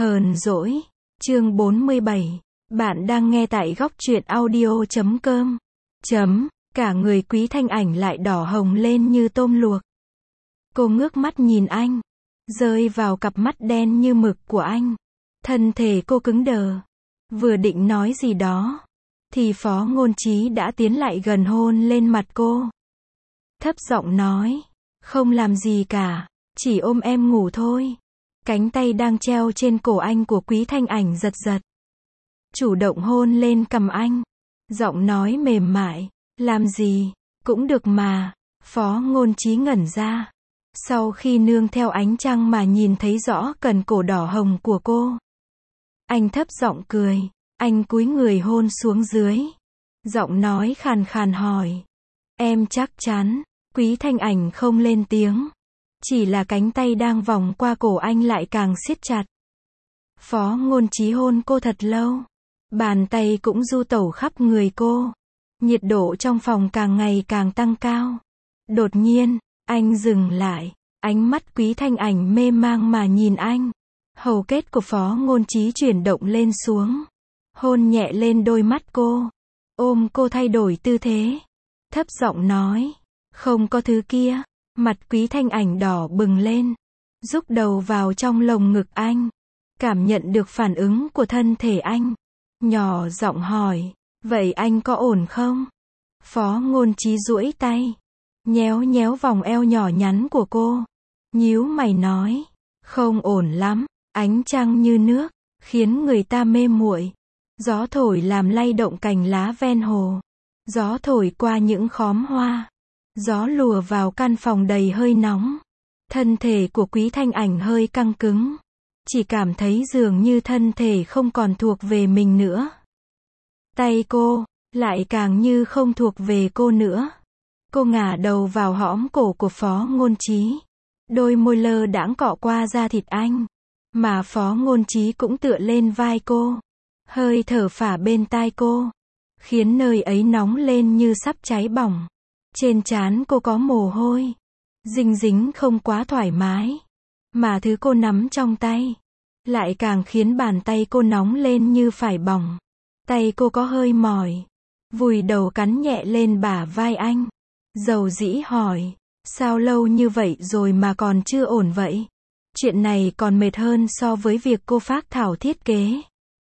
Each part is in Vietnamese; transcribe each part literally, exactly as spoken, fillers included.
Hờn dỗi, chương bốn mươi bảy. Bạn đang nghe tại góc truyện audio chấm com. Chấm, cả người Quý Thanh Ảnh lại đỏ hồng lên như tôm luộc. Cô ngước mắt nhìn anh, rơi vào cặp mắt đen như mực của anh. Thân thể cô cứng đờ. Vừa định nói gì đó, thì Phó Ngôn Chí đã tiến lại gần hôn lên mặt cô. Thấp giọng nói, không làm gì cả, chỉ ôm em ngủ thôi. Cánh tay đang treo trên cổ anh của Quý Thanh Ảnh giật giật. Chủ động hôn lên cằm anh. Giọng nói mềm mại, làm gì, cũng được mà. Phó Ngôn Chí ngẩn ra. Sau khi nương theo ánh trăng mà nhìn thấy rõ cần cổ đỏ hồng của cô. Anh thấp giọng cười, anh cúi người hôn xuống dưới. Giọng nói khàn khàn hỏi. Em chắc chắn, Quý Thanh Ảnh không lên tiếng. Chỉ là cánh tay đang vòng qua cổ anh lại càng siết chặt. Phó Ngôn Chí hôn cô thật lâu. Bàn tay cũng du tẩu khắp người cô. Nhiệt độ trong phòng càng ngày càng tăng cao. Đột nhiên, anh dừng lại. Ánh mắt Quý Thanh Ảnh mê mang mà nhìn anh. Hầu kết của Phó Ngôn Chí chuyển động lên xuống. Hôn nhẹ lên đôi mắt cô. Ôm cô thay đổi tư thế. Thấp giọng nói. Không có thứ kia. Mặt Quý Thanh Ảnh đỏ bừng lên. Rúc đầu vào trong lồng ngực anh. Cảm nhận được phản ứng của thân thể anh. Nhỏ giọng hỏi. Vậy anh có ổn không? Phó Ngôn Chí duỗi tay. Nhéo nhéo vòng eo nhỏ nhắn của cô. Nhíu mày nói. Không ổn lắm. Ánh trăng như nước. Khiến người ta mê muội. Gió thổi làm lay động cành lá ven hồ. Gió thổi qua những khóm hoa. Gió lùa vào căn phòng đầy hơi nóng. Thân thể của Quý Thanh Ảnh hơi căng cứng. Chỉ cảm thấy dường như thân thể không còn thuộc về mình nữa. Tay cô, lại càng như không thuộc về cô nữa. Cô ngả đầu vào hõm cổ của Phó Ngôn Chí. Đôi môi lơ đãng cọ qua da thịt anh. Mà Phó Ngôn Chí cũng tựa lên vai cô. Hơi thở phả bên tai cô. Khiến nơi ấy nóng lên như sắp cháy bỏng. Trên trán cô có mồ hôi. Dinh dính không quá thoải mái. Mà thứ cô nắm trong tay. Lại càng khiến bàn tay cô nóng lên như phải bỏng. Tay cô có hơi mỏi. Vùi đầu cắn nhẹ lên bả vai anh. Dầu dĩ hỏi. Sao lâu như vậy rồi mà còn chưa ổn vậy? Chuyện này còn mệt hơn so với việc cô phác thảo thiết kế.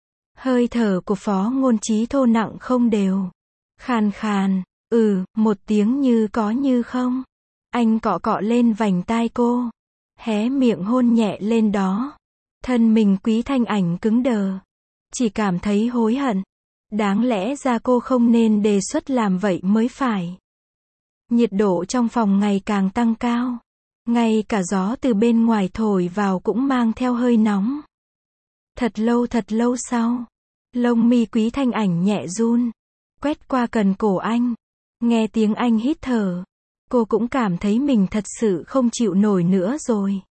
Hơi thở của Phó Ngôn Chí thô nặng không đều. Khàn khàn. Ừ, một tiếng như có như không. Anh cọ cọ lên vành tai cô. Hé miệng hôn nhẹ lên đó. Thân mình Quý Thanh Ảnh cứng đờ. Chỉ cảm thấy hối hận. Đáng lẽ ra cô không nên đề xuất làm vậy mới phải. Nhiệt độ trong phòng ngày càng tăng cao. Ngay cả gió từ bên ngoài thổi vào cũng mang theo hơi nóng. Thật lâu thật lâu sau. Lông mi Quý Thanh Ảnh nhẹ run. Quét qua cần cổ anh. Nghe tiếng anh hít thở. Cô cũng cảm thấy mình thật sự không chịu nổi nữa rồi.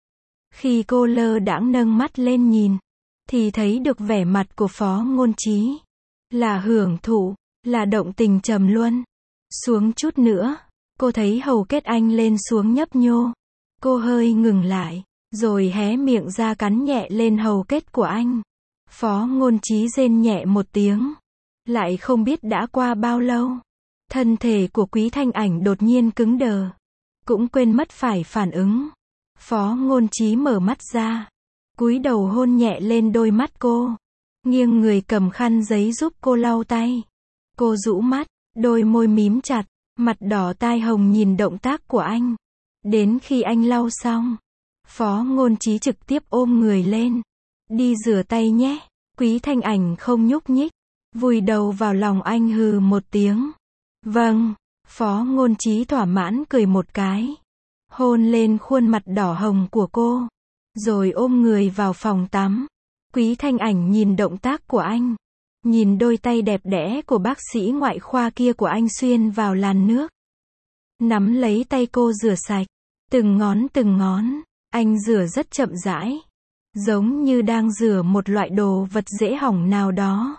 Khi cô lơ đãng nâng mắt lên nhìn. Thì thấy được vẻ mặt của Phó Ngôn Chí. Là hưởng thụ. Là động tình trầm luân. Xuống chút nữa. Cô thấy hầu kết anh lên xuống nhấp nhô. Cô hơi ngừng lại. Rồi hé miệng ra cắn nhẹ lên hầu kết của anh. Phó Ngôn Chí rên nhẹ một tiếng. Lại không biết đã qua bao lâu. Thân thể của Quý Thanh Ảnh đột nhiên cứng đờ. Cũng quên mất phải phản ứng. Phó Ngôn Chí mở mắt ra. Cúi đầu hôn nhẹ lên đôi mắt cô. Nghiêng người cầm khăn giấy giúp cô lau tay. Cô rũ mắt, đôi môi mím chặt. Mặt đỏ tai hồng nhìn động tác của anh. Đến khi anh lau xong. Phó Ngôn Chí trực tiếp ôm người lên. Đi rửa tay nhé. Quý Thanh Ảnh không nhúc nhích. Vùi đầu vào lòng anh hừ một tiếng. Vâng. Phó Ngôn Chí thỏa mãn cười một cái. Hôn lên khuôn mặt đỏ hồng của cô. Rồi ôm người vào phòng tắm. Quý Thanh Ảnh nhìn động tác của anh. Nhìn đôi tay đẹp đẽ của bác sĩ ngoại khoa kia của anh xuyên vào làn nước. Nắm lấy tay cô rửa sạch. Từng ngón từng ngón. Anh rửa rất chậm rãi. Giống như đang rửa một loại đồ vật dễ hỏng nào đó.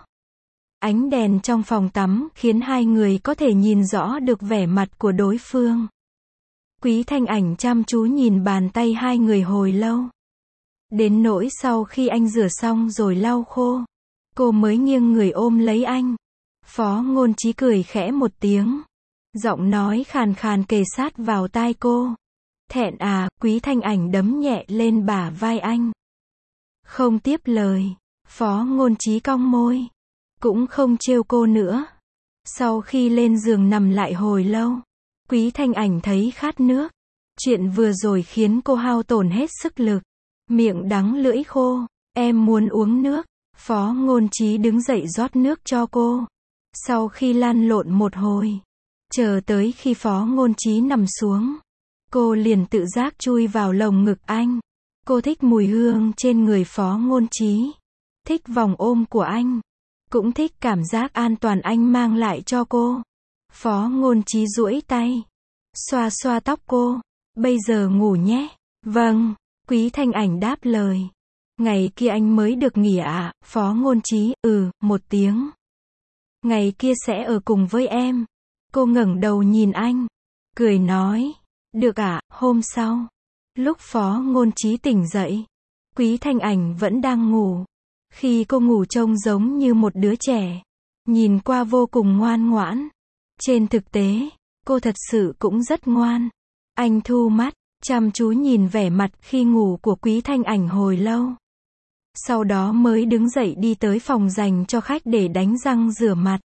Ánh đèn trong phòng tắm khiến hai người có thể nhìn rõ được vẻ mặt của đối phương. Quý Thanh Ảnh chăm chú nhìn bàn tay hai người hồi lâu. Đến nỗi sau khi anh rửa xong rồi lau khô, cô mới nghiêng người ôm lấy anh. Phó Ngôn Trí cười khẽ một tiếng. Giọng nói khàn khàn kề sát vào tai cô. Thẹn à, Quý Thanh Ảnh đấm nhẹ lên bả vai anh. Không tiếp lời. Phó Ngôn Trí cong môi. Cũng không trêu cô nữa. Sau khi lên giường nằm lại hồi lâu, Quý Thanh Ảnh thấy khát nước. Chuyện vừa rồi khiến cô hao tổn hết sức lực. Miệng đắng lưỡi khô. Em muốn uống nước. Phó Ngôn Trí đứng dậy rót nước cho cô. Sau khi lăn lộn một hồi, chờ tới khi Phó Ngôn Trí nằm xuống, cô liền tự giác chui vào lồng ngực anh. Cô thích mùi hương trên người Phó Ngôn Trí, thích vòng ôm của anh, cũng thích cảm giác an toàn anh mang lại cho cô. Phó Ngôn Trí duỗi tay, xoa xoa tóc cô. Bây giờ ngủ nhé. Vâng, Quý Thanh Ảnh đáp lời. Ngày kia anh mới được nghỉ à? Phó Ngôn Trí, ừ, một tiếng. Ngày kia sẽ ở cùng với em. Cô ngẩng đầu nhìn anh, cười nói. Được ạ, hôm sau. Lúc Phó Ngôn Trí tỉnh dậy, Quý Thanh Ảnh vẫn đang ngủ. Khi cô ngủ trông giống như một đứa trẻ, nhìn qua vô cùng ngoan ngoãn. Trên thực tế, cô thật sự cũng rất ngoan. Anh thu mắt, chăm chú nhìn vẻ mặt khi ngủ của Quý Thanh Ảnh hồi lâu. Sau đó mới đứng dậy đi tới phòng dành cho khách để đánh răng rửa mặt.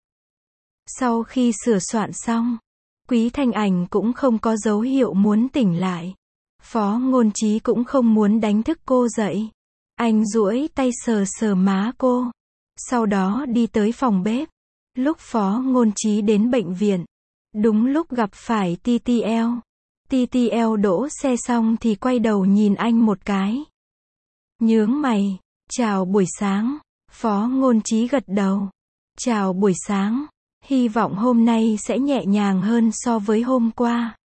Sau khi sửa soạn xong, Quý Thanh Ảnh cũng không có dấu hiệu muốn tỉnh lại. Phó Ngôn Trí cũng không muốn đánh thức cô dậy. Anh duỗi tay sờ sờ má cô. Sau đó đi tới phòng bếp. Lúc Phó Ngôn Trí đến bệnh viện, đúng lúc gặp phải tê tê lờ. tê tê lờ đỗ xe xong thì quay đầu nhìn anh một cái. Nhướng mày. Chào buổi sáng. Phó Ngôn Trí gật đầu. Chào buổi sáng. Hy vọng hôm nay sẽ nhẹ nhàng hơn so với hôm qua.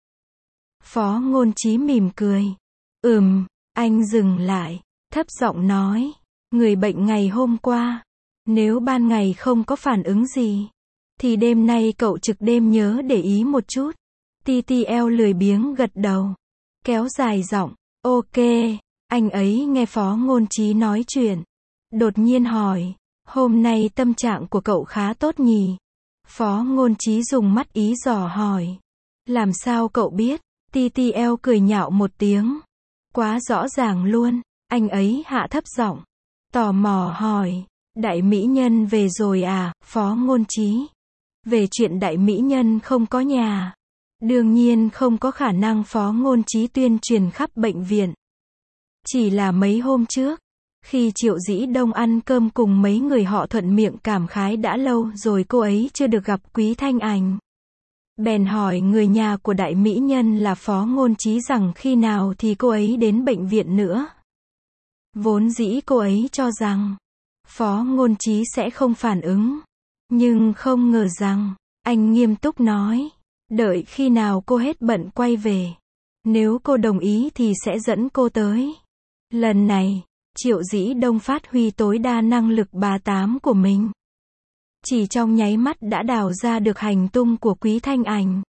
Phó Ngôn Trí mỉm cười. Ừm, anh dừng lại, thấp giọng nói. Người bệnh ngày hôm qua, nếu ban ngày không có phản ứng gì, thì đêm nay cậu trực đêm nhớ để ý một chút. tê tê lờ lười biếng gật đầu. Kéo dài giọng. Ok. Anh ấy nghe Phó Ngôn Trí nói chuyện. Đột nhiên hỏi. Hôm nay tâm trạng của cậu khá tốt nhỉ? Phó Ngôn Trí dùng mắt ý dò hỏi. Làm sao cậu biết? tê tê lờ cười nhạo một tiếng. Quá rõ ràng luôn. Anh ấy hạ thấp giọng, tò mò hỏi. Đại mỹ nhân về rồi à, Phó Ngôn Trí? Về chuyện đại mỹ nhân không có nhà. Đương nhiên không có khả năng Phó Ngôn Trí tuyên truyền khắp bệnh viện. Chỉ là mấy hôm trước, khi Triệu Dĩ Đông ăn cơm cùng mấy người họ thuận miệng cảm khái đã lâu rồi cô ấy chưa được gặp Quý Thanh Ảnh. Bèn hỏi người nhà của đại mỹ nhân là Phó Ngôn Trí rằng khi nào thì cô ấy đến bệnh viện nữa. Vốn dĩ cô ấy cho rằng Phó Ngôn Trí sẽ không phản ứng. Nhưng không ngờ rằng, anh nghiêm túc nói. Đợi khi nào cô hết bận quay về. Nếu cô đồng ý thì sẽ dẫn cô tới. Lần này, Triệu Dĩ Đông phát huy tối đa năng lực bà tám của mình. Chỉ trong nháy mắt đã đào ra được hành tung của Quý Thanh Ảnh.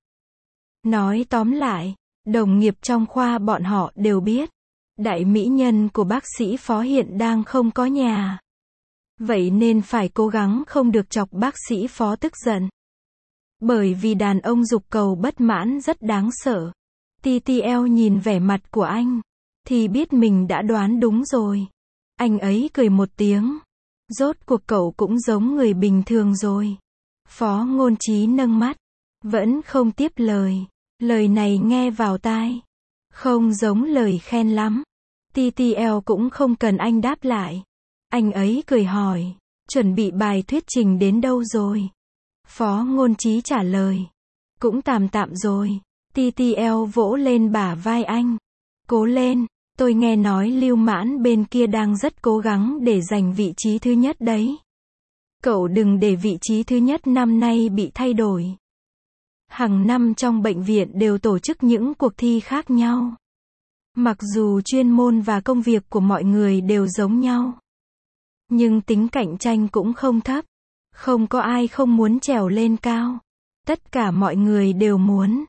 Nói tóm lại, đồng nghiệp trong khoa bọn họ đều biết. Đại mỹ nhân của bác sĩ Phó hiện đang không có nhà. Vậy nên phải cố gắng không được chọc bác sĩ Phó tức giận. Bởi vì đàn ông dục cầu bất mãn rất đáng sợ. tê tê lờ nhìn vẻ mặt của anh, thì biết mình đã đoán đúng rồi. Anh ấy cười một tiếng. Rốt cuộc cậu cũng giống người bình thường rồi. Phó Ngôn Trí nâng mắt, vẫn không tiếp lời. Lời này nghe vào tai, không giống lời khen lắm. tê tê lờ cũng không cần anh đáp lại. Anh ấy cười hỏi, chuẩn bị bài thuyết trình đến đâu rồi? Phó Ngôn Trí trả lời, cũng tạm tạm rồi. tê tê lờ vỗ lên bả vai anh. Cố lên, tôi nghe nói Lưu Mãn bên kia đang rất cố gắng để giành vị trí thứ nhất đấy. Cậu đừng để vị trí thứ nhất năm nay bị thay đổi. Hàng năm trong bệnh viện đều tổ chức những cuộc thi khác nhau. Mặc dù chuyên môn và công việc của mọi người đều giống nhau, nhưng tính cạnh tranh cũng không thấp. Không có ai không muốn trèo lên cao. Tất cả mọi người đều muốn.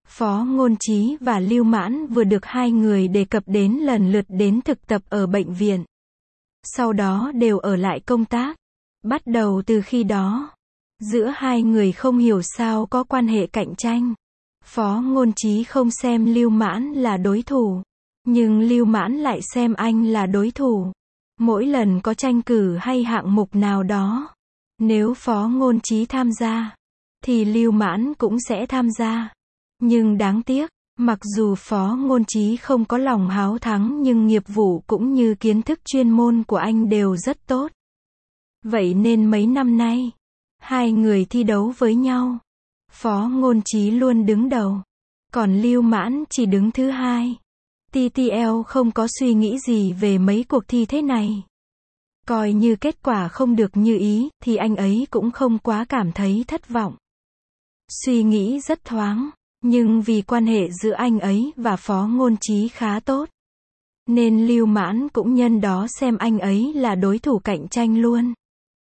Phó Ngôn Trí và Lưu Mãn vừa được hai người đề cập đến lần lượt đến thực tập ở bệnh viện. Sau đó đều ở lại công tác. Bắt đầu từ khi đó, giữa hai người không hiểu sao có quan hệ cạnh tranh. Phó Ngôn Trí không xem Lưu Mãn là đối thủ, nhưng Lưu Mãn lại xem anh là đối thủ. Mỗi lần có tranh cử hay hạng mục nào đó, nếu Phó Ngôn Trí tham gia, thì Lưu Mãn cũng sẽ tham gia. Nhưng đáng tiếc, mặc dù Phó Ngôn Trí không có lòng háo thắng nhưng nghiệp vụ cũng như kiến thức chuyên môn của anh đều rất tốt. Vậy nên mấy năm nay, hai người thi đấu với nhau. Phó Ngôn Trí luôn đứng đầu, còn Lưu Mãn chỉ đứng thứ hai. tê tê lờ không có suy nghĩ gì về mấy cuộc thi thế này. Coi như kết quả không được như ý, thì anh ấy cũng không quá cảm thấy thất vọng. Suy nghĩ rất thoáng, nhưng vì quan hệ giữa anh ấy và Phó Ngôn Trí khá tốt, nên Lưu Mãn cũng nhân đó xem anh ấy là đối thủ cạnh tranh luôn.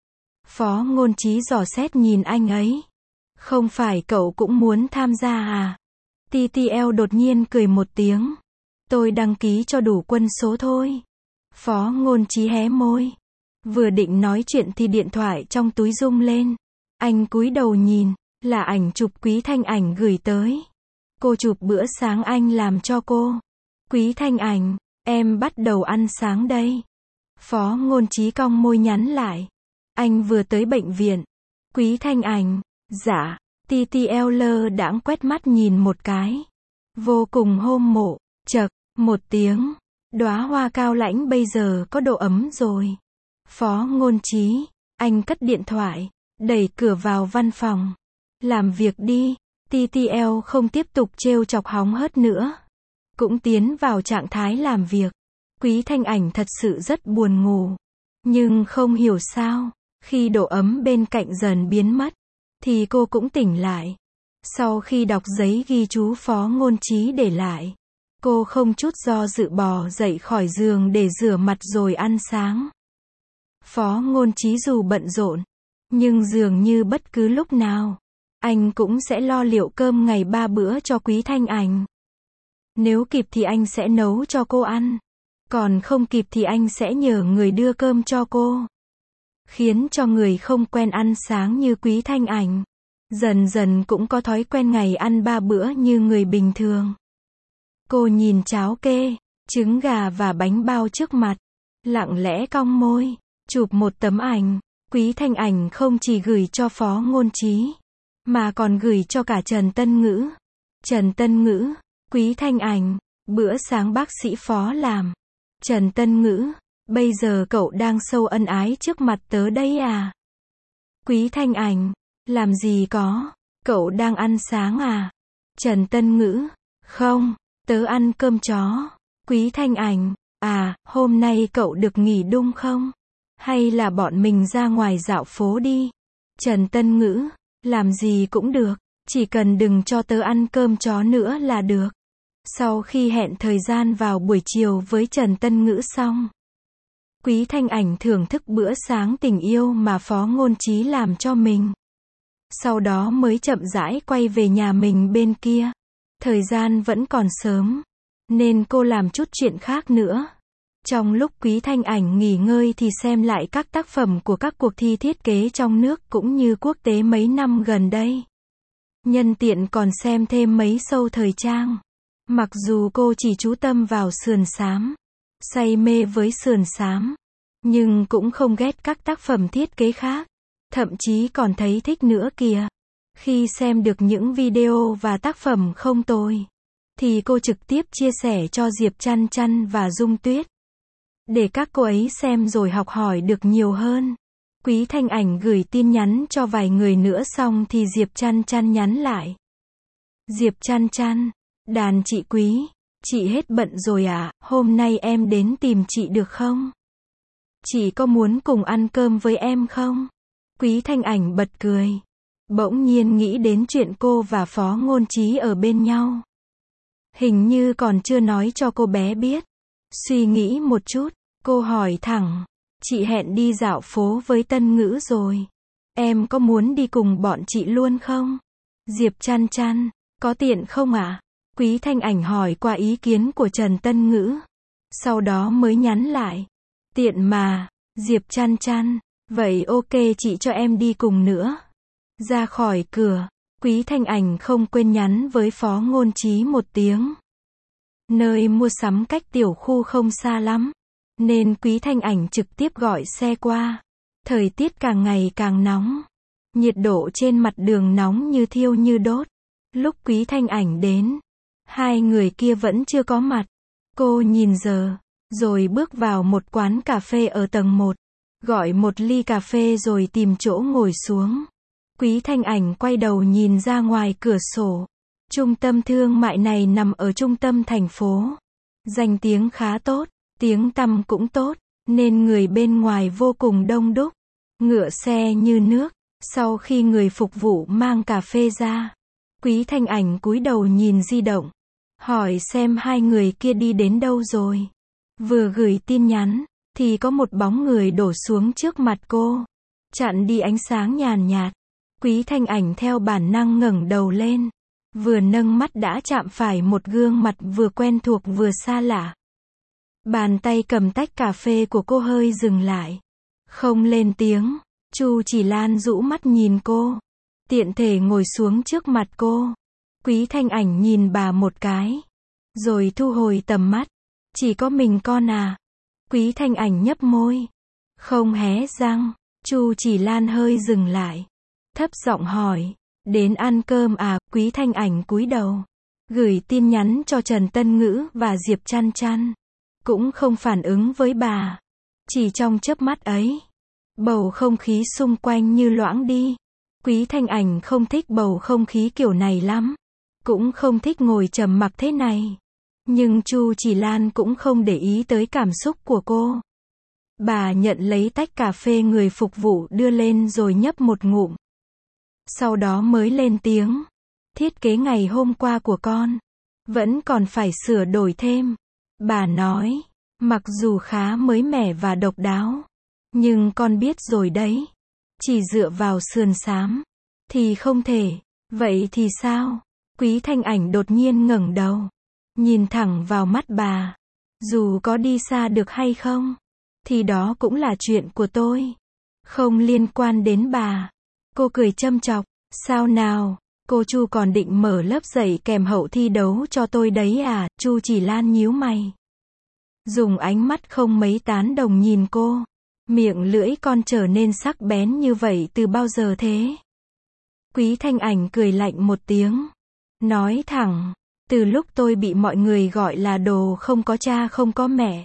Phó Ngôn Trí dò xét nhìn anh ấy. Không phải cậu cũng muốn tham gia à? tê tê lờ đột nhiên cười một tiếng. Tôi đăng ký cho đủ quân số thôi. Phó Ngôn Trí hé môi. Vừa định nói chuyện thì điện thoại trong túi rung lên. Anh cúi đầu nhìn, là ảnh chụp Quý Thanh Ảnh gửi tới. Cô chụp bữa sáng anh làm cho cô. Quý Thanh Ảnh, em bắt đầu ăn sáng đây. Phó Ngôn Trí cong môi nhắn lại. Anh vừa tới bệnh viện. Quý Thanh Ảnh, dạ. tê tê lờ lơ đãng quét mắt nhìn một cái. Vô cùng hôm mộ, chậc, một tiếng. Đóa hoa cao lãnh bây giờ có độ ấm rồi. Phó Ngôn Trí, anh cất điện thoại, đẩy cửa vào văn phòng. Làm việc đi. tê tê lờ không tiếp tục trêu chọc hóng hớt nữa. Cũng tiến vào trạng thái làm việc. Quý Thanh Ảnh thật sự rất buồn ngủ. Nhưng không hiểu sao, khi độ ấm bên cạnh dần biến mất, thì cô cũng tỉnh lại. Sau khi đọc giấy ghi chú Phó Ngôn Trí để lại, cô không chút do dự bò dậy khỏi giường để rửa mặt rồi ăn sáng. Phó Ngôn Trí dù bận rộn, nhưng dường như bất cứ lúc nào, anh cũng sẽ lo liệu cơm ngày ba bữa cho Quý Thanh Ảnh. Nếu kịp thì anh sẽ nấu cho cô ăn. Còn không kịp thì anh sẽ nhờ người đưa cơm cho cô. Khiến cho người không quen ăn sáng như Quý Thanh Ảnh, dần dần cũng có thói quen ngày ăn ba bữa như người bình thường. Cô nhìn cháo kê, trứng gà và bánh bao trước mặt, lặng lẽ cong môi, chụp một tấm ảnh. Quý Thanh Ảnh không chỉ gửi cho Phó Ngôn Trí, mà còn gửi cho cả Trần Tân Ngữ. Trần Tân Ngữ, Quý Thanh Ảnh, bữa sáng bác sĩ Phó làm. Trần Tân Ngữ, bây giờ cậu đang sâu ân ái trước mặt tớ đấy à? Quý Thanh Ảnh, làm gì có, cậu đang ăn sáng à? Trần Tân Ngữ, không, tớ ăn cơm chó. Quý Thanh Ảnh, à, hôm nay cậu được nghỉ đúng không? Hay là bọn mình ra ngoài dạo phố đi? Trần Tân Ngữ, làm gì cũng được, chỉ cần đừng cho tớ ăn cơm chó nữa là được. Sau khi hẹn thời gian vào buổi chiều với Trần Tân Ngữ xong, Quý Thanh Ảnh thưởng thức bữa sáng tình yêu mà Phó Ngôn Trí làm cho mình. Sau đó mới chậm rãi quay về nhà mình bên kia. Thời gian vẫn còn sớm, nên cô làm chút chuyện khác nữa. Trong lúc Quý Thanh Ảnh nghỉ ngơi thì xem lại các tác phẩm của các cuộc thi thiết kế trong nước cũng như quốc tế mấy năm gần đây. Nhân tiện còn xem thêm mấy show thời trang. Mặc dù cô chỉ chú tâm vào sườn xám, say mê với sườn xám, nhưng cũng không ghét các tác phẩm thiết kế khác. Thậm chí còn thấy thích nữa kìa. Khi xem được những video và tác phẩm không tồi, thì cô trực tiếp chia sẻ cho Diệp Chăn Chăn và Dung Tuyết, để các cô ấy xem rồi học hỏi được nhiều hơn. Quý Thanh Ảnh gửi tin nhắn cho vài người nữa xong thì Diệp Chăn Chăn nhắn lại. Diệp Chăn Chăn, đàn chị Quý, chị hết bận rồi à, hôm nay em đến tìm chị được không? Chị có muốn cùng ăn cơm với em không? Quý Thanh Ảnh bật cười. Bỗng nhiên nghĩ đến chuyện cô và Phó Ngôn Trí ở bên nhau. Hình như còn chưa nói cho cô bé biết. Suy nghĩ một chút, cô hỏi thẳng. Chị hẹn đi dạo phố với Tân Ngữ rồi. Em có muốn đi cùng bọn chị luôn không? Diệp Chăn Chăn, Có tiện không ạ? Quý Thanh Ảnh hỏi qua ý kiến của Trần Tân Ngữ. Sau đó mới nhắn lại. Tiện mà, Diệp chăn chăn. Vậy ok chị cho em đi cùng nữa. Ra khỏi cửa, Quý Thanh Ảnh không quên nhắn với Phó Ngôn Trí một tiếng. Nơi mua sắm cách tiểu khu không xa lắm, nên Quý Thanh Ảnh trực tiếp gọi xe qua. Thời tiết càng ngày càng nóng. Nhiệt độ trên mặt đường nóng như thiêu như đốt. Lúc Quý Thanh Ảnh đến, hai người kia vẫn chưa có mặt. Cô nhìn giờ, rồi bước vào một quán cà phê ở tầng một. Gọi một ly cà phê rồi tìm chỗ ngồi xuống. Quý Thanh Ảnh quay đầu nhìn ra ngoài cửa sổ. Trung tâm thương mại này nằm ở trung tâm thành phố. Danh tiếng khá tốt, tiếng tăm cũng tốt, nên người bên ngoài vô cùng đông đúc. Ngựa xe như nước. Sau khi người phục vụ mang cà phê ra, Quý Thanh Ảnh cúi đầu nhìn di động. Hỏi xem hai người kia đi đến đâu rồi. Vừa gửi tin nhắn, thì có một bóng người đổ xuống trước mặt cô. Chặn đi ánh sáng nhàn nhạt. Quý Thanh Ảnh theo bản năng ngẩng đầu lên. Vừa nâng mắt đã chạm phải một gương mặt vừa quen thuộc vừa xa lạ. Bàn tay cầm tách cà phê của cô hơi dừng lại. Không lên tiếng. Chu Chỉ Lan rũ mắt nhìn cô. Tiện thể ngồi xuống trước mặt cô. Quý Thanh Ảnh nhìn bà một cái. Rồi thu hồi tầm mắt. Chỉ có mình con à? Quý Thanh Ảnh nhấp môi. Không hé răng. Chu Chỉ Lan hơi dừng lại. Thấp giọng hỏi. Đến ăn cơm à? Quý Thanh Ảnh cúi đầu. Gửi tin nhắn cho Trần Tân Ngữ và Diệp Chăn Chăn. Cũng không phản ứng với bà. Chỉ trong chớp mắt ấy, bầu không khí xung quanh như loãng đi. Quý Thanh Ảnh không thích bầu không khí kiểu này lắm. Cũng không thích ngồi trầm mặc thế này. Nhưng Chu Chỉ Lan cũng không để ý tới cảm xúc của cô. Bà nhận lấy tách cà phê người phục vụ đưa lên rồi nhấp một ngụm. Sau đó mới lên tiếng. Thiết kế ngày hôm qua của con vẫn còn phải sửa đổi thêm. Bà nói, mặc dù khá mới mẻ và độc đáo, nhưng con biết rồi đấy. Chỉ dựa vào sườn xám thì không thể. Vậy thì sao? Quý Thanh Ảnh đột nhiên ngẩng đầu, nhìn thẳng vào mắt bà. Dù có đi xa được hay không, thì đó cũng là chuyện của tôi. Không liên quan đến bà. Cô cười châm chọc. Sao nào? Cô Chu còn định mở lớp dạy kèm hậu thi đấu cho tôi đấy à? Chu Chỉ Lan nhíu mày. Dùng ánh mắt không mấy tán đồng nhìn cô. Miệng lưỡi con trở nên sắc bén như vậy từ bao giờ thế? Quý Thanh Ảnh cười lạnh một tiếng. Nói thẳng, từ lúc tôi bị mọi người gọi là đồ không có cha không có mẹ.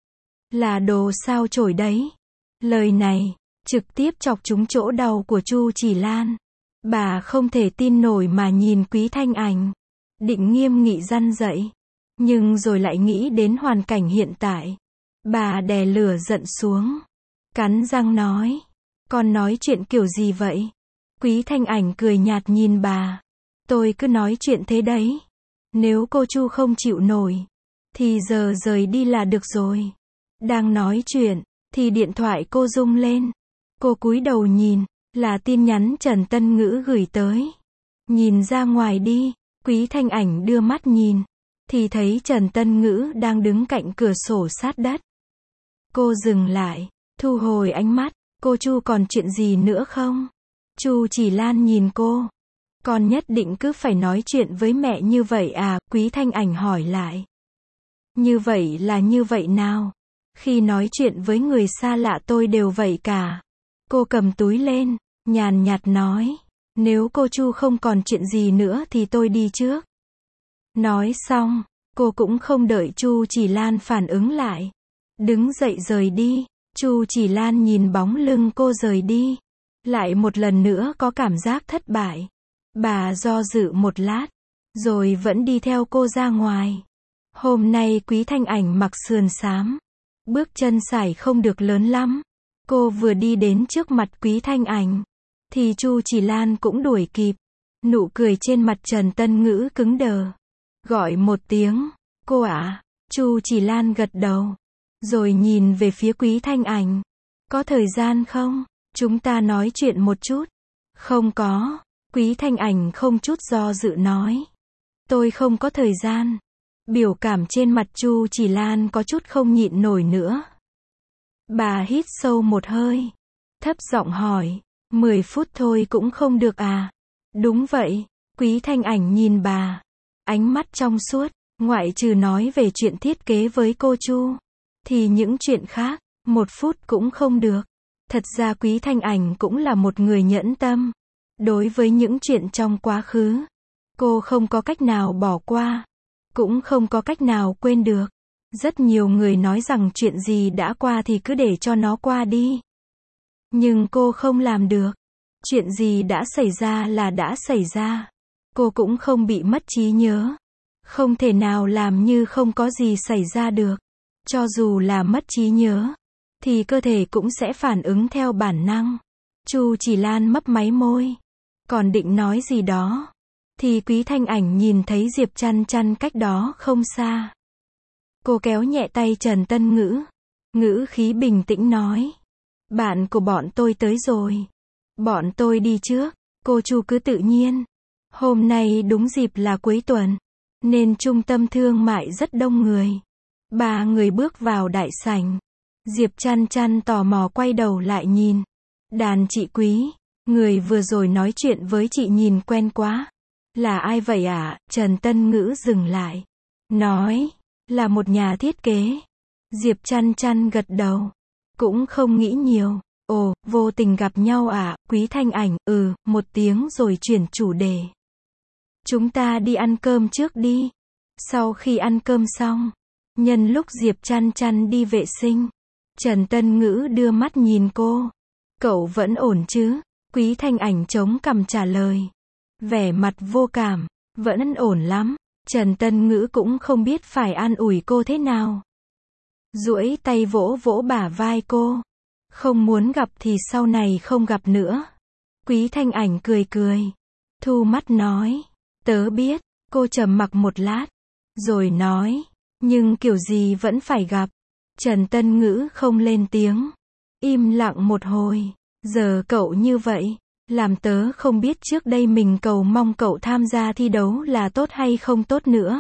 Là đồ sao chổi đấy. Lời này, trực tiếp chọc trúng chỗ đau của Chu Chỉ Lan. Bà không thể tin nổi mà nhìn Quý Thanh Ảnh. Định nghiêm nghị răn dạy. Nhưng rồi lại nghĩ đến hoàn cảnh hiện tại. Bà đè lửa giận xuống. Cắn răng nói. Con nói chuyện kiểu gì vậy? Quý Thanh Ảnh cười nhạt nhìn bà. Tôi cứ nói chuyện thế đấy. Nếu cô Chu không chịu nổi, thì giờ rời đi là được rồi. Đang nói chuyện, thì điện thoại cô rung lên. Cô cúi đầu nhìn, là tin nhắn Trần Tân Ngữ gửi tới. Nhìn ra ngoài đi. Quý Thanh Ảnh đưa mắt nhìn, thì thấy Trần Tân Ngữ đang đứng cạnh cửa sổ sát đất. Cô dừng lại, thu hồi ánh mắt. Cô Chu còn chuyện gì nữa không? Chu Chỉ Lan nhìn cô. Con nhất định cứ phải nói chuyện với mẹ như vậy à? Quý Thanh Ảnh hỏi lại. Như vậy là như vậy nào? Khi nói chuyện với người xa lạ tôi đều vậy cả. Cô cầm túi lên, nhàn nhạt nói. Nếu cô Chu không còn chuyện gì nữa thì tôi đi trước. Nói xong, cô cũng không đợi Chu Chỉ Lan phản ứng lại. Đứng dậy rời đi. Chu Chỉ Lan nhìn bóng lưng cô rời đi. Lại một lần nữa có cảm giác thất bại. Bà do dự một lát, rồi vẫn đi theo cô ra ngoài. Hôm nay Quý Thanh Ảnh mặc sườn xám. Bước chân sải không được lớn lắm. Cô vừa đi đến trước mặt Quý Thanh Ảnh, thì Chu Chỉ Lan cũng đuổi kịp. Nụ cười trên mặt Trần Tân Ngữ cứng đờ. Gọi một tiếng, cô ạ. À? Chu Chỉ Lan gật đầu, rồi nhìn về phía Quý Thanh Ảnh. Có thời gian không? Chúng ta nói chuyện một chút. Không có. Quý Thanh Ảnh không chút do dự nói. Tôi không có thời gian. Biểu cảm trên mặt Chu Chỉ Lan có chút không nhịn nổi nữa. Bà hít sâu một hơi. Thấp giọng hỏi. Mười phút thôi cũng không được à? Đúng vậy. Quý Thanh Ảnh nhìn bà. Ánh mắt trong suốt. Ngoại trừ nói về chuyện thiết kế với cô Chu. Thì những chuyện khác, một phút cũng không được. Thật ra Quý Thanh Ảnh cũng là một người nhẫn tâm. Đối với những chuyện trong quá khứ, cô không có cách nào bỏ qua. Cũng không có cách nào quên được. Rất nhiều người nói rằng chuyện gì đã qua thì cứ để cho nó qua đi. Nhưng cô không làm được. Chuyện gì đã xảy ra là đã xảy ra. Cô cũng không bị mất trí nhớ. Không thể nào làm như không có gì xảy ra được. Cho dù là mất trí nhớ, thì cơ thể cũng sẽ phản ứng theo bản năng. Chu Chỉ Lan mấp máy môi. Còn định nói gì đó. Thì Quý Thanh Ảnh nhìn thấy Diệp Chăn Chăn cách đó không xa. Cô kéo nhẹ tay Trần Tân Ngữ. Ngữ khí bình tĩnh nói. Bạn của bọn tôi tới rồi. Bọn tôi đi trước. Cô Chu cứ tự nhiên. Hôm nay đúng dịp là cuối tuần. Nên trung tâm thương mại rất đông người. Ba người bước vào đại sảnh. Diệp Chăn Chăn tò mò quay đầu lại nhìn. Đàn chị Quý. Người vừa rồi nói chuyện với chị nhìn quen quá. Là ai vậy ạ? À? Trần Tân Ngữ dừng lại. Nói. Là một nhà thiết kế. Diệp Chăn Chăn gật đầu. Cũng không nghĩ nhiều. Ồ, vô tình gặp nhau à? Quý Thanh Ảnh, ừ, một tiếng rồi chuyển chủ đề. Chúng ta đi ăn cơm trước đi. Sau khi ăn cơm xong, nhân lúc Diệp Chăn Chăn đi vệ sinh, Trần Tân Ngữ đưa mắt nhìn cô. Cậu vẫn ổn chứ? Quý Thanh Ảnh chống cằm trả lời. Vẻ mặt vô cảm. Vẫn ổn lắm. Trần Tân Ngữ cũng không biết phải an ủi cô thế nào. Duỗi tay vỗ vỗ bả vai cô. Không muốn gặp thì sau này không gặp nữa. Quý Thanh Ảnh cười cười. Thu mắt nói. Tớ biết. Cô trầm mặc một lát. Rồi nói. Nhưng kiểu gì vẫn phải gặp. Trần Tân Ngữ không lên tiếng. Im lặng một hồi. Giờ cậu như vậy. Làm tớ không biết trước đây mình cầu mong cậu tham gia thi đấu là tốt hay không tốt nữa.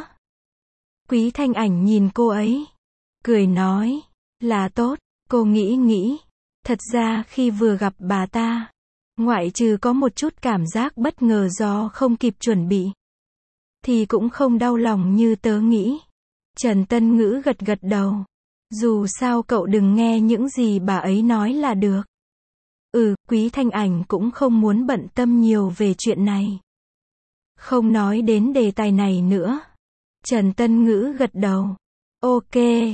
Quý Thanh Ảnh nhìn cô ấy. Cười nói. Là tốt. Cô nghĩ nghĩ. Thật ra khi vừa gặp bà ta, ngoại trừ có một chút cảm giác bất ngờ do không kịp chuẩn bị, thì cũng không đau lòng như tớ nghĩ. Trần Tân Ngữ gật gật đầu. Dù sao cậu đừng nghe những gì bà ấy nói là được. Ừ, Quý Thanh Ảnh cũng không muốn bận tâm nhiều về chuyện này. Không nói đến đề tài này nữa. Trần Tân Ngữ gật đầu. Ok,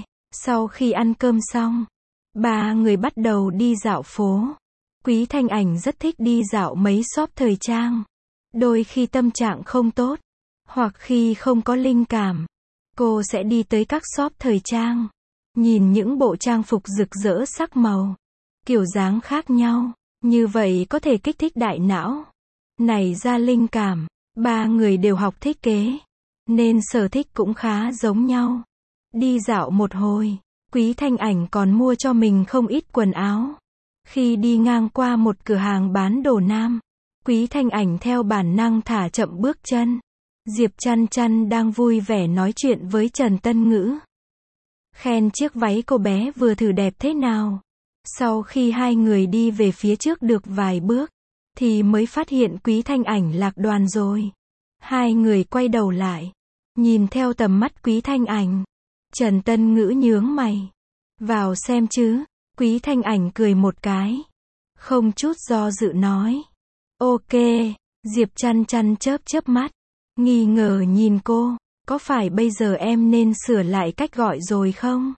sau khi ăn cơm xong, ba người bắt đầu đi dạo phố. Quý Thanh Ảnh rất thích đi dạo mấy shop thời trang. Đôi khi tâm trạng không tốt, hoặc khi không có linh cảm, cô sẽ đi tới các shop thời trang. Nhìn những bộ trang phục rực rỡ sắc màu, kiểu dáng khác nhau. Như vậy có thể kích thích đại não, nảy ra linh cảm. Ba người đều học thiết kế, nên sở thích cũng khá giống nhau. Đi dạo một hồi, Quý Thanh Ảnh còn mua cho mình không ít quần áo. Khi đi ngang qua một cửa hàng bán đồ nam, Quý Thanh Ảnh theo bản năng thả chậm bước chân. Diệp Chăn Chăn đang vui vẻ nói chuyện với Trần Tân Ngữ. Khen chiếc váy cô bé vừa thử đẹp thế nào. Sau khi hai người đi về phía trước được vài bước, thì mới phát hiện Quý Thanh Ảnh lạc đoàn rồi. Hai người quay đầu lại, nhìn theo tầm mắt Quý Thanh Ảnh. Trần Tân Ngữ nhướng mày. Vào xem chứ. Quý Thanh Ảnh cười một cái. Không chút do dự nói. Ok. Diệp Chăn Chăn chớp chớp mắt. Nghi ngờ nhìn cô. Có phải bây giờ em nên sửa lại cách gọi rồi không?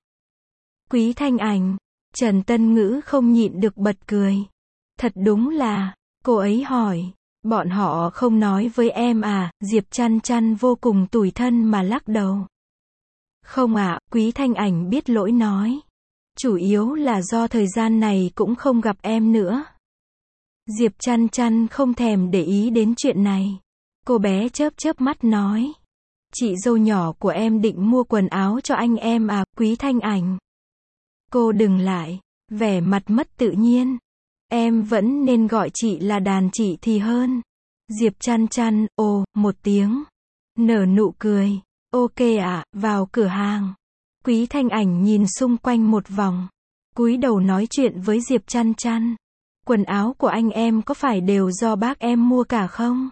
Quý Thanh Ảnh. Trần Tân Ngữ không nhịn được bật cười. Thật đúng là. Cô ấy hỏi. Bọn họ không nói với em à? Diệp Chăn Chăn vô cùng tủi thân mà lắc đầu. Không ạ, à, Quý Thanh Ảnh biết lỗi nói. Chủ yếu là do thời gian này cũng không gặp em nữa. Diệp Chăn Chăn không thèm để ý đến chuyện này. Cô bé chớp chớp mắt nói. Chị dâu nhỏ của em định mua quần áo cho anh em à? Quý Thanh Ảnh. Cô đừng lại. Vẻ mặt mất tự nhiên. Em vẫn nên gọi chị là đàn chị thì hơn. Diệp Chăn Chăn, ồ, một tiếng. nở nụ cười. Ok ạ, vào cửa hàng. Quý Thanh Ảnh nhìn xung quanh một vòng, cúi đầu nói chuyện với Diệp Chăn Chăn. Quần áo của anh em có phải đều do bác em mua cả không?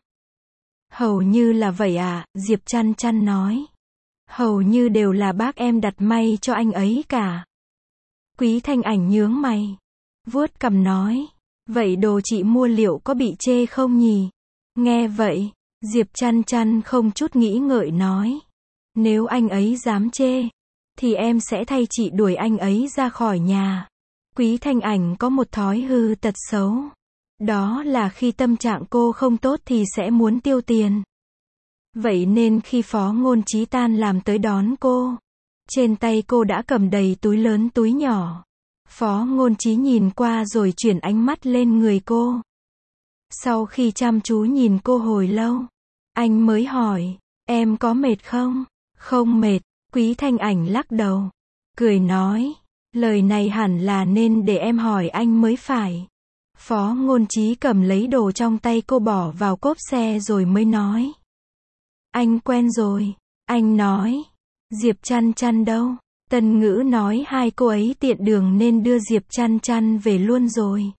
Hầu như là vậy ạ, Diệp Chăn Chăn nói. Hầu như đều là bác em đặt may cho anh ấy cả. Quý Thanh Ảnh nhướng mày, vuốt cằm nói. Vậy đồ chị mua liệu có bị chê không nhỉ? Nghe vậy, Diệp Chăn Chăn không chút nghĩ ngợi nói. Nếu anh ấy dám chê, thì em sẽ thay chị đuổi anh ấy ra khỏi nhà. Quý Thanh Ảnh có một thói hư tật xấu. Đó là khi tâm trạng cô không tốt thì sẽ muốn tiêu tiền. Vậy nên khi Phó Ngôn Chí tan làm tới đón cô, trên tay cô đã cầm đầy túi lớn túi nhỏ. Phó Ngôn Chí nhìn qua rồi chuyển ánh mắt lên người cô. Sau khi chăm chú nhìn cô hồi lâu, anh mới hỏi, em có mệt không? Không mệt, Quý Thanh Ảnh lắc đầu, cười nói, lời này hẳn là nên để em hỏi anh mới phải. Phó Ngôn Chí cầm lấy đồ trong tay cô bỏ vào cốp xe rồi mới nói. Anh quen rồi, anh nói. Diệp Chăn Chăn đâu? Tân Ngữ nói hai cô ấy tiện đường nên đưa Diệp Chăn Chăn về luôn rồi.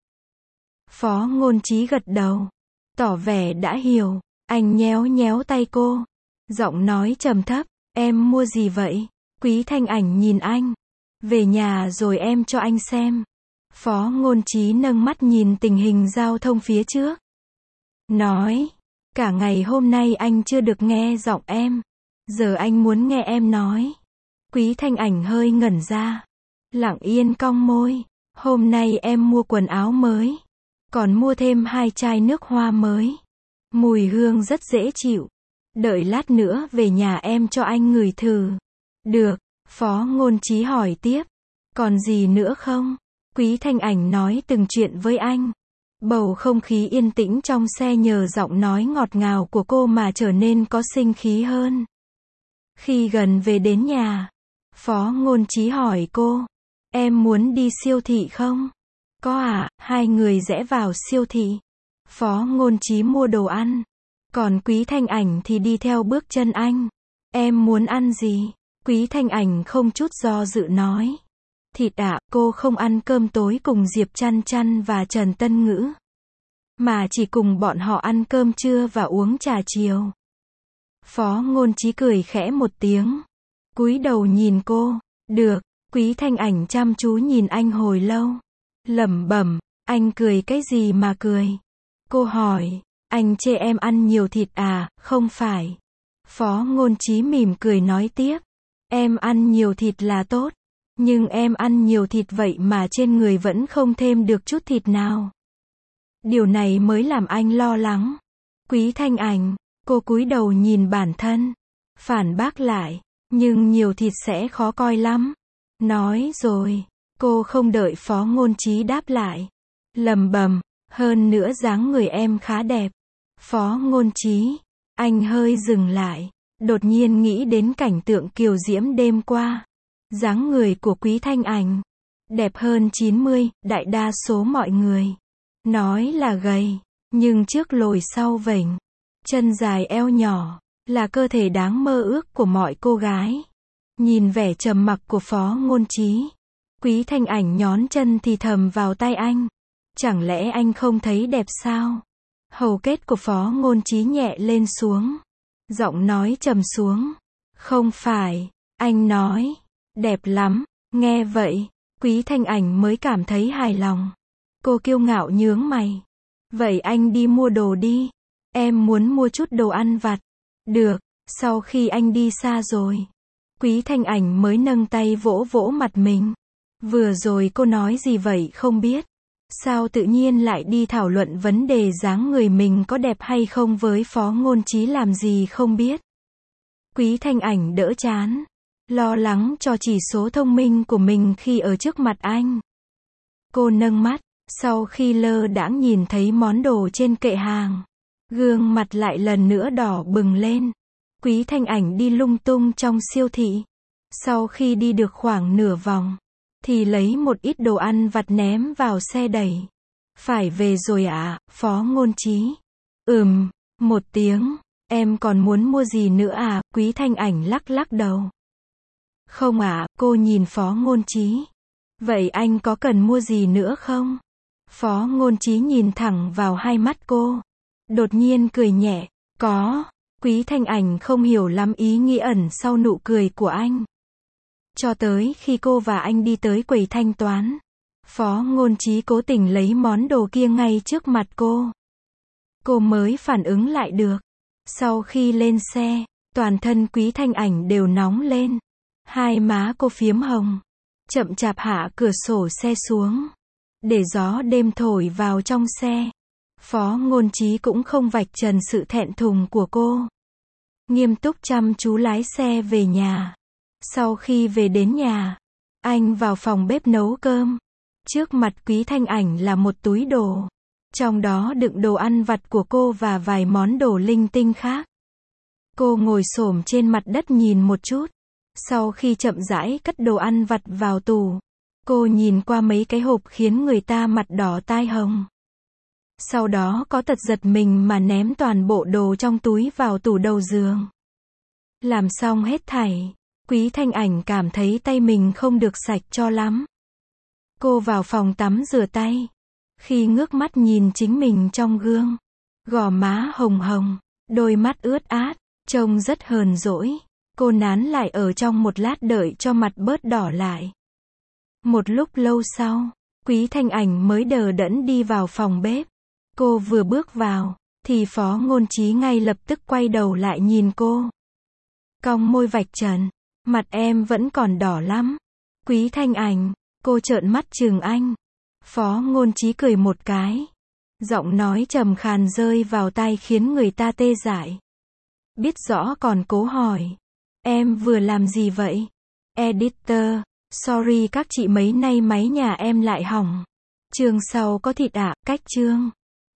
Phó Ngôn Chí gật đầu, tỏ vẻ đã hiểu. Anh nhéo nhéo tay cô, giọng nói trầm thấp, em mua gì vậy? Quý Thanh Ảnh nhìn anh, về nhà rồi em cho anh xem. Phó Ngôn Chí nâng mắt nhìn tình hình giao thông phía trước, nói, cả ngày hôm nay anh chưa được nghe giọng em, giờ anh muốn nghe em nói. Quý Thanh Ảnh hơi ngẩn ra, lặng yên cong môi, hôm nay em mua quần áo mới, còn mua thêm hai chai nước hoa mới, mùi hương rất dễ chịu, đợi lát nữa về nhà em cho anh ngửi thử. Được, Phó Ngôn Chí hỏi tiếp, còn gì nữa không? Quý Thanh Ảnh nói từng chuyện với anh. Bầu không khí yên tĩnh trong xe nhờ giọng nói ngọt ngào của cô mà trở nên có sinh khí hơn. Khi gần về đến nhà, Phó Ngôn Chí hỏi cô, em muốn đi siêu thị không? Có ạ, à, hai người rẽ vào siêu thị. Phó Ngôn Chí mua đồ ăn, còn Quý Thanh Ảnh thì đi theo bước chân anh. Em muốn ăn gì? Quý Thanh Ảnh không chút do dự nói. Thịt ạ, à, cô không ăn cơm tối cùng Diệp Chăn Chăn và Trần Tân Ngữ, mà chỉ cùng bọn họ ăn cơm trưa và uống trà chiều. Phó Ngôn Chí cười khẽ một tiếng, cúi đầu nhìn cô. Được. Quý Thanh Ảnh chăm chú nhìn anh hồi lâu, lẩm bẩm, anh cười cái gì mà cười? Cô hỏi, anh chê em ăn nhiều thịt à? Không phải. Phó Ngôn Chí mỉm cười nói tiếp, em ăn nhiều thịt là tốt, nhưng em ăn nhiều thịt vậy mà trên người vẫn không thêm được chút thịt nào. Điều này mới làm anh lo lắng. Quý Thanh Ảnh, cô cúi đầu nhìn bản thân, phản bác lại, nhưng nhiều thịt sẽ khó coi lắm. Nói rồi, cô không đợi Phó Ngôn Chí đáp lại, lẩm bẩm, hơn nữa dáng người em khá đẹp. Phó Ngôn Chí, anh hơi dừng lại, đột nhiên nghĩ đến cảnh tượng kiều diễm đêm qua. Dáng người của Quý Thanh Ảnh đẹp hơn chín mươi, đại đa số mọi người nói là gầy, nhưng trước lồi sau vểnh, chân dài eo nhỏ, là cơ thể đáng mơ ước của mọi cô gái. Nhìn vẻ trầm mặc của Phó Ngôn Chí, Quý Thanh Ảnh nhón chân thì thầm vào tai anh, chẳng lẽ anh không thấy đẹp sao? Hầu kết của Phó Ngôn Chí nhẹ lên xuống, giọng nói trầm xuống, không phải, anh nói, đẹp lắm. Nghe vậy, Quý Thanh Ảnh mới cảm thấy hài lòng. Cô kiêu ngạo nhướng mày, vậy anh đi mua đồ đi, em muốn mua chút đồ ăn vặt. Được. Sau khi anh đi xa rồi, Quý Thanh Ảnh mới nâng tay vỗ vỗ mặt mình. Vừa rồi cô nói gì vậy không biết? Sao tự nhiên lại đi thảo luận vấn đề dáng người mình có đẹp hay không với Phó Ngôn Chí làm gì không biết? Quý Thanh Ảnh đỡ chán, lo lắng cho chỉ số thông minh của mình khi ở trước mặt anh. Cô nâng mắt, sau khi lơ đãng nhìn thấy món đồ trên kệ hàng, gương mặt lại lần nữa đỏ bừng lên. Quý Thanh Ảnh đi lung tung trong siêu thị. Sau khi đi được khoảng nửa vòng, thì lấy một ít đồ ăn vặt ném vào xe đẩy. Phải về rồi ạ, à, Phó Ngôn Chí. Ừm, một tiếng. Em còn muốn mua gì nữa à? Quý Thanh Ảnh lắc lắc đầu. Không ạ, cô nhìn Phó Ngôn Chí. Vậy anh có cần mua gì nữa không? Phó Ngôn Chí nhìn thẳng vào hai mắt cô. Đột nhiên cười nhẹ. Có. Quý Thanh Ảnh không hiểu lắm ý nghĩ ẩn sau nụ cười của anh. Cho tới khi cô và anh đi tới quầy thanh toán. Phó Ngôn Chí cố tình lấy món đồ kia ngay trước mặt cô. Cô mới phản ứng lại được. Sau khi lên xe, toàn thân Quý Thanh Ảnh đều nóng lên. Hai má cô phiếm hồng. Chậm chạp hạ cửa sổ xe xuống. Để gió đêm thổi vào trong xe. Phó Ngôn Chí cũng không vạch trần sự thẹn thùng của cô. Nghiêm túc chăm chú lái xe về nhà. Sau khi về đến nhà, anh vào phòng bếp nấu cơm. Trước mặt Quý Thanh Ảnh là một túi đồ. Trong đó đựng đồ ăn vặt của cô và vài món đồ linh tinh khác. Cô ngồi xổm trên mặt đất nhìn một chút. Sau khi chậm rãi cất đồ ăn vặt vào tủ, cô nhìn qua mấy cái hộp khiến người ta mặt đỏ tai hồng. Sau đó có tật giật mình mà ném toàn bộ đồ trong túi vào tủ đầu giường. Làm xong hết thảy, Quý Thanh Ảnh cảm thấy tay mình không được sạch cho lắm. Cô vào phòng tắm rửa tay. Khi ngước mắt nhìn chính mình trong gương, gò má hồng hồng, đôi mắt ướt át, trông rất hờn dỗi. Cô nán lại ở trong một lát đợi cho mặt bớt đỏ lại. Một lúc lâu sau, Quý Thanh Ảnh mới đờ đẫn đi vào phòng bếp. Cô vừa bước vào, thì Phó Ngôn Chí ngay lập tức quay đầu lại nhìn cô. Cong môi vạch trần, mặt em vẫn còn đỏ lắm. Quý Thanh Ảnh, cô trợn mắt trừng anh. Phó Ngôn Chí cười một cái. Giọng nói trầm khàn rơi vào tai khiến người ta tê dại. Biết rõ còn cố hỏi. Em vừa làm gì vậy? Editor, sorry các chị mấy nay máy nhà em lại hỏng. Chương sau có thịt ạ, cách chương.